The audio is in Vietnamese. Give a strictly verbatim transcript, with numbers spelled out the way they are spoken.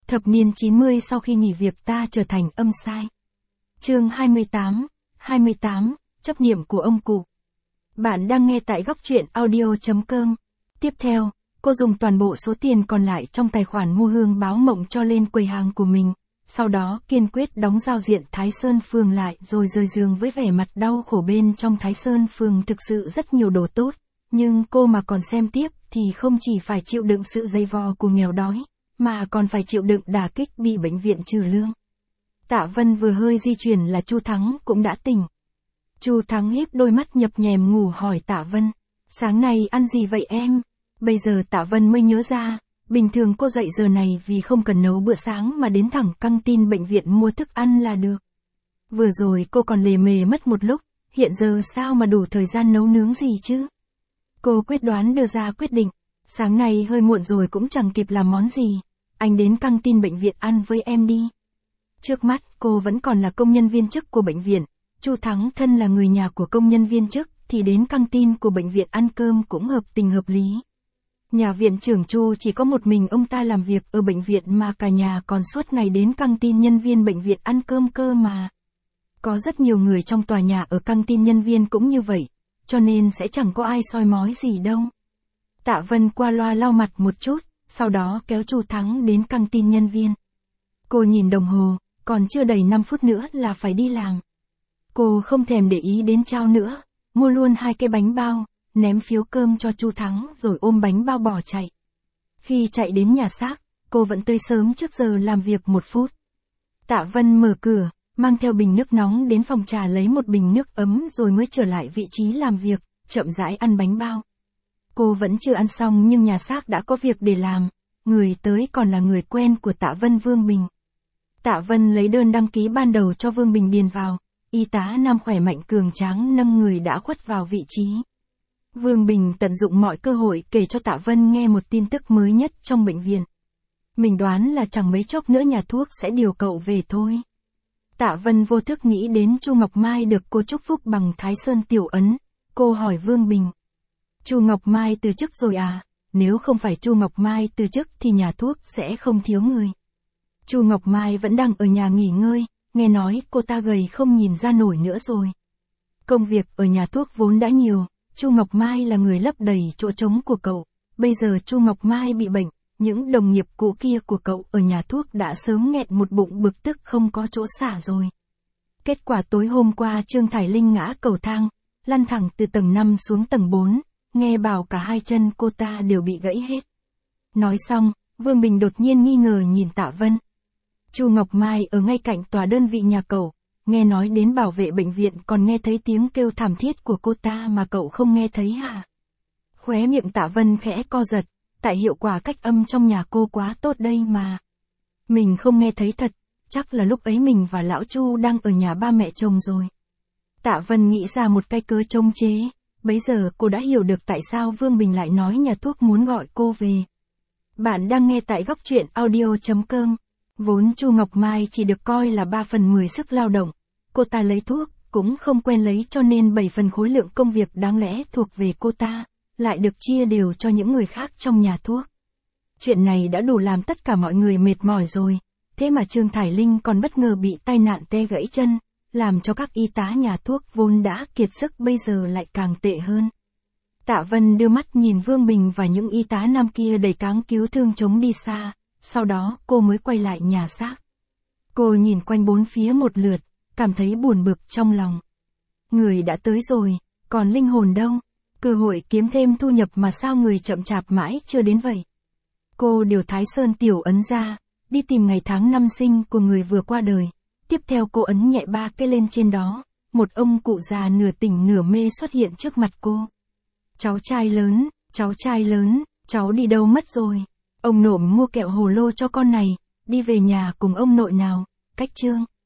Thập niên chín mươi sau khi nghỉ việc ta trở thành âm sai. Chương hai mươi tám, hai mươi tám, chấp niệm của ông cụ. Bạn đang nghe tại góc truyện audio chấm com. Tiếp theo, cô dùng toàn bộ số tiền còn lại trong tài khoản mua hương báo mộng cho lên quầy hàng của mình, sau đó kiên quyết đóng giao diện Thái Sơn Phường lại rồi rời giường với vẻ mặt đau khổ. Bên trong Thái Sơn Phường thực sự rất nhiều đồ tốt, nhưng cô mà còn xem tiếp thì không chỉ phải chịu đựng sự dày vò của nghèo đói, mà còn phải chịu đựng đả kích bị bệnh viện trừ lương. Tạ Vân vừa hơi di chuyển là Chu Thắng cũng đã tỉnh. Chu Thắng híp đôi mắt nhập nhèm ngủ hỏi Tạ Vân, sáng nay ăn gì vậy em? Bây giờ Tạ Vân mới nhớ ra, bình thường cô dậy giờ này vì không cần nấu bữa sáng mà đến thẳng căng tin bệnh viện mua thức ăn là được. Vừa rồi cô còn lề mề mất một lúc, hiện giờ sao mà đủ thời gian nấu nướng gì chứ? Cô quyết đoán đưa ra quyết định, sáng nay hơi muộn rồi cũng chẳng kịp làm món gì, anh đến căng tin bệnh viện ăn với em đi. Trước mắt cô vẫn còn là công nhân viên chức của bệnh viện, Chu Thắng thân là người nhà của công nhân viên chức thì đến căng tin của bệnh viện ăn cơm cũng hợp tình hợp lý. Nhà viện trưởng Chu chỉ có một mình ông ta làm việc ở bệnh viện mà cả nhà còn suốt ngày đến căng tin nhân viên bệnh viện ăn cơm cơ mà. Có rất nhiều người trong tòa nhà ở căng tin nhân viên cũng như vậy, cho nên sẽ chẳng có ai soi mói gì đâu. Tạ Vân qua loa lau mặt một chút, sau đó kéo Chu Thắng đến căng tin nhân viên. Cô nhìn đồng hồ, còn chưa đầy năm phút nữa là phải đi làm. Cô không thèm để ý đến trao nữa, mua luôn hai cái bánh bao, ném phiếu cơm cho Chu Thắng rồi ôm bánh bao bỏ chạy. Khi chạy đến nhà xác, cô vẫn tới sớm trước giờ làm việc một phút. Tạ Vân mở cửa, mang theo bình nước nóng đến phòng trà lấy một bình nước ấm rồi mới trở lại vị trí làm việc, chậm rãi ăn bánh bao. Cô vẫn chưa ăn xong nhưng nhà xác đã có việc để làm, người tới còn là người quen của Tạ Vân, Vương Bình. Tạ Vân lấy đơn đăng ký ban đầu cho Vương Bình điền vào, y tá nam khỏe mạnh cường tráng nâng người đã khuất vào vị trí. Vương Bình tận dụng mọi cơ hội kể cho Tạ Vân nghe một tin tức mới nhất trong bệnh viện. Mình đoán là chẳng mấy chốc nữa nhà thuốc sẽ điều cậu về thôi. Tạ Vân vô thức nghĩ đến Chu Ngọc Mai được cô chúc phúc bằng Thái Sơn tiểu ấn. Cô hỏi Vương Bình. Chu Ngọc Mai từ chức rồi à? Nếu không phải Chu Ngọc Mai từ chức thì nhà thuốc sẽ không thiếu người. Chu Ngọc Mai vẫn đang ở nhà nghỉ ngơi, nghe nói cô ta gầy không nhìn ra nổi nữa rồi. Công việc ở nhà thuốc vốn đã nhiều, Chu Ngọc Mai là người lấp đầy chỗ trống của cậu. Bây giờ Chu Ngọc Mai bị bệnh, những đồng nghiệp cũ kia của cậu ở nhà thuốc đã sớm nghẹn một bụng bực tức không có chỗ xả rồi. Kết quả tối hôm qua Trương Thải Linh ngã cầu thang, lăn thẳng từ tầng năm xuống tầng bốn, nghe bảo cả hai chân cô ta đều bị gãy hết. Nói xong, Vương Bình đột nhiên nghi ngờ nhìn Tạ Vân. Chu Ngọc Mai ở ngay cạnh tòa đơn vị nhà cậu, nghe nói đến bảo vệ bệnh viện còn nghe thấy tiếng kêu thảm thiết của cô ta mà cậu không nghe thấy hả? Khóe miệng Tạ Vân khẽ co giật, tại hiệu quả cách âm trong nhà cô quá tốt đây mà. Mình không nghe thấy thật, chắc là lúc ấy mình và lão Chu đang ở nhà ba mẹ chồng rồi. Tạ Vân nghĩ ra một cái cớ chống chế, bấy giờ cô đã hiểu được tại sao Vương Bình lại nói nhà thuốc muốn gọi cô về. Bạn đang nghe tại góc truyện audio chấm com. Vốn Chu Ngọc Mai chỉ được coi là ba phần mười sức lao động, cô ta lấy thuốc, cũng không quen lấy cho nên bảy phần khối lượng công việc đáng lẽ thuộc về cô ta, lại được chia đều cho những người khác trong nhà thuốc. Chuyện này đã đủ làm tất cả mọi người mệt mỏi rồi, thế mà Trương Thải Linh còn bất ngờ bị tai nạn tê gãy chân, làm cho các y tá nhà thuốc vốn đã kiệt sức bây giờ lại càng tệ hơn. Tạ Vân đưa mắt nhìn Vương Bình và những y tá nam kia đầy cáng cứu thương chống đi xa, sau đó cô mới quay lại nhà xác. Cô nhìn quanh bốn phía một lượt, cảm thấy buồn bực trong lòng. Người đã tới rồi, còn linh hồn đâu? Cơ hội kiếm thêm thu nhập mà sao người chậm chạp mãi chưa đến vậy? Cô điều Thái Sơn tiểu ấn ra, đi tìm ngày tháng năm sinh của người vừa qua đời. Tiếp theo cô ấn nhẹ ba cái lên trên đó, một ông cụ già nửa tỉnh nửa mê xuất hiện trước mặt cô. Cháu trai lớn, cháu trai lớn, cháu đi đâu mất rồi? Ông nộm mua kẹo hồ lô cho con này, đi về nhà cùng ông nội nào, cách Trương.